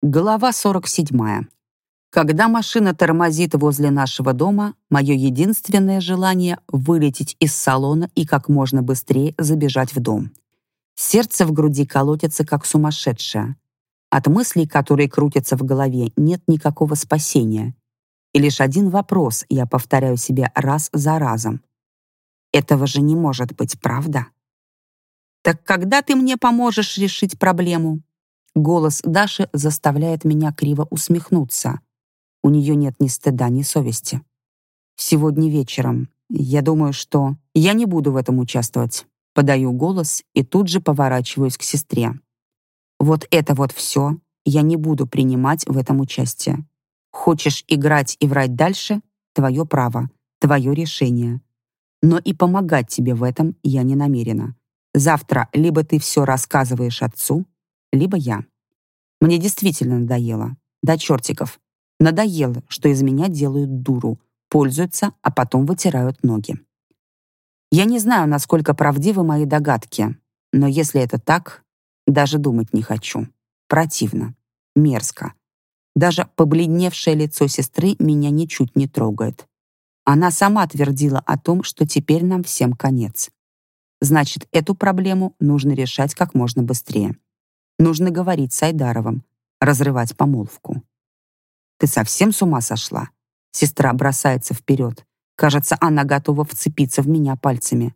Глава 47. Когда машина тормозит возле нашего дома, мое единственное желание — вылететь из салона и как можно быстрее забежать в дом. Сердце в груди колотится, как сумасшедшее. От мыслей, которые крутятся в голове, нет никакого спасения. И лишь один вопрос я повторяю себе раз за разом. Этого же не может быть, правда? «Так когда ты мне поможешь решить проблему?» Голос Даши заставляет меня криво усмехнуться. У нее нет ни стыда, ни совести. Сегодня вечером. Я думаю, что я не буду в этом участвовать. Подаю голос и тут же поворачиваюсь к сестре. Вот это вот все я не буду принимать в этом участие. Хочешь играть и врать дальше? Твое право, твое решение. Но и помогать тебе в этом я не намерена. Завтра либо ты все рассказываешь отцу, либо я. Мне действительно надоело. До чертиков. Надоело, что из меня делают дуру, пользуются, а потом вытирают ноги. Я не знаю, насколько правдивы мои догадки, но если это так, даже думать не хочу. Противно. Мерзко. Даже побледневшее лицо сестры меня ничуть не трогает. Она сама твердила о том, что теперь нам всем конец. Значит, эту проблему нужно решать как можно быстрее. Нужно говорить с Айдаровым, разрывать помолвку. «Ты совсем с ума сошла?» Сестра бросается вперед. Кажется, она готова вцепиться в меня пальцами.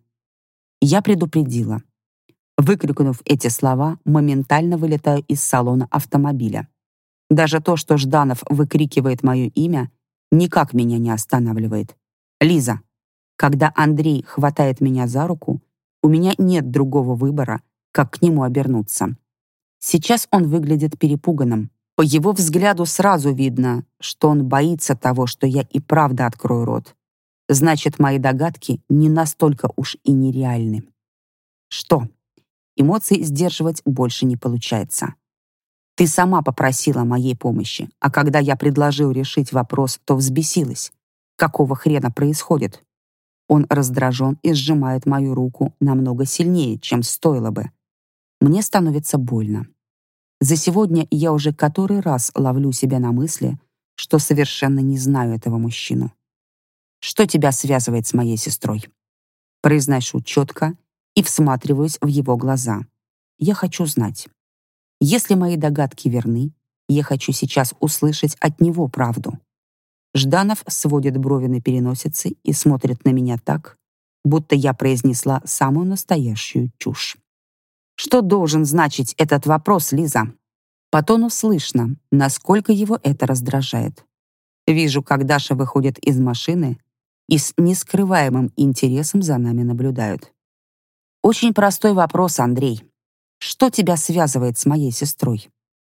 Я предупредила. Выкрикнув эти слова, моментально вылетаю из салона автомобиля. Даже то, что Жданов выкрикивает мое имя, никак меня не останавливает. «Лиза!» Когда Андрей хватает меня за руку, у меня нет другого выбора, как к нему обернуться. Сейчас он выглядит перепуганным. По его взгляду сразу видно, что он боится того, что я и правда открою рот. Значит, мои догадки не настолько уж и нереальны. Что? Эмоции сдерживать больше не получается. Ты сама попросила моей помощи, а когда я предложил решить вопрос, то взбесилась. Какого хрена происходит? Он раздражен и сжимает мою руку намного сильнее, чем стоило бы. Мне становится больно. За сегодня я уже который раз ловлю себя на мысли, что совершенно не знаю этого мужчину. Что тебя связывает с моей сестрой? Произношу четко и всматриваюсь в его глаза. Я хочу знать. Если мои догадки верны, я хочу сейчас услышать от него правду. Жданов сводит брови на переносице и смотрит на меня так, будто я произнесла самую настоящую чушь. Что должен значить этот вопрос, Лиза? По тону слышно, насколько его это раздражает. Вижу, как Даша выходит из машины и с нескрываемым интересом за нами наблюдают. Очень простой вопрос, Андрей. Что тебя связывает с моей сестрой?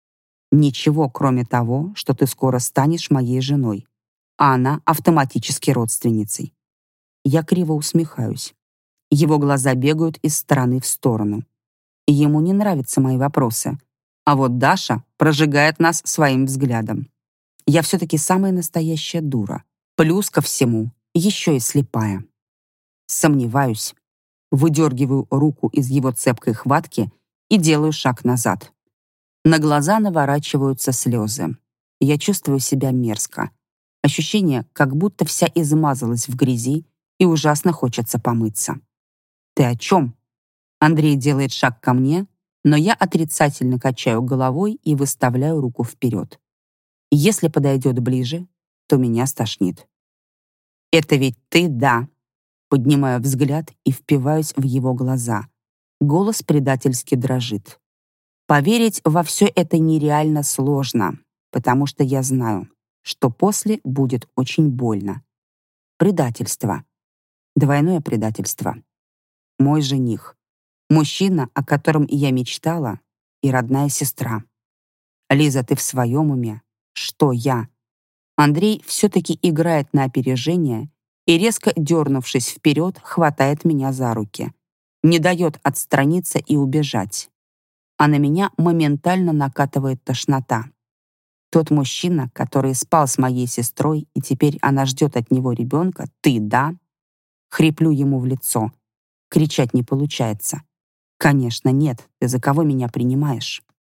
Ничего, кроме того, что ты скоро станешь моей женой, а она автоматически родственницей. Я криво усмехаюсь. Его глаза бегают из стороны в сторону. Ему не нравятся мои вопросы, а вот Даша прожигает нас своим взглядом. Я все-таки самая настоящая дура. Плюс ко всему, еще и слепая. Сомневаюсь. Выдергиваю руку из его цепкой хватки и делаю шаг назад. На глаза наворачиваются слезы. Я чувствую себя мерзко. Ощущение, как будто вся измазалась в грязи и ужасно хочется помыться. «Ты о чем?» Андрей делает шаг ко мне, но я отрицательно качаю головой и выставляю руку вперед. Если подойдет ближе, то меня стошнит. «Это ведь ты, да?» Поднимаю взгляд и впиваюсь в его глаза. Голос предательски дрожит. Поверить во все это нереально сложно, потому что я знаю, что после будет очень больно. Предательство. Двойное предательство. Мой жених. Мужчина, о котором я мечтала, и родная сестра. Лиза, ты в своем уме? Что я? Андрей все-таки играет на опережение и, резко дернувшись вперед, хватает меня за руки. Не дает отстраниться и убежать. А на меня моментально накатывает тошнота. Тот мужчина, который спал с моей сестрой, и теперь она ждет от него ребенка, ты, да? Хриплю ему в лицо. Кричать не получается. Конечно, нет, ты за кого меня принимаешь?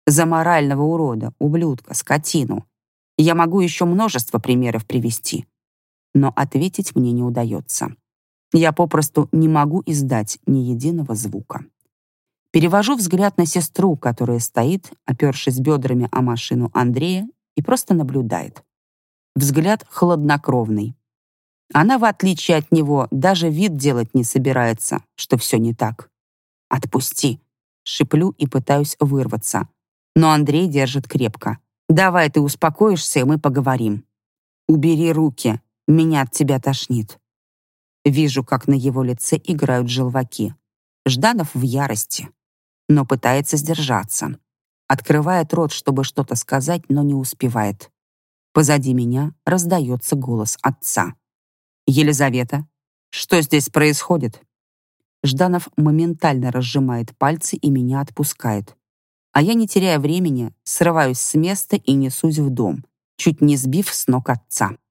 За морального урода, ублюдка, скотину. Я могу еще множество примеров привести, но ответить мне не удается. Я попросту не могу издать ни единого звука. Перевожу взгляд на сестру, которая стоит, опершись бедрами о машину Андрея, и просто наблюдает. Взгляд хладнокровный. Она, в отличие от него, даже вид делать не собирается, что все не так. «Отпусти!» — шиплю и пытаюсь вырваться. Но Андрей держит крепко. «Давай ты успокоишься, и мы поговорим». «Убери руки, меня от тебя тошнит». Вижу, как на его лице играют желваки. Жданов в ярости, но пытается сдержаться. Открывает рот, чтобы что-то сказать, но не успевает. Позади меня раздается голос отца. «Елизавета, что здесь происходит?» Жданов моментально разжимает пальцы и меня отпускает. А я, не теряя времени, срываюсь с места и несусь в дом, чуть не сбив с ног отца.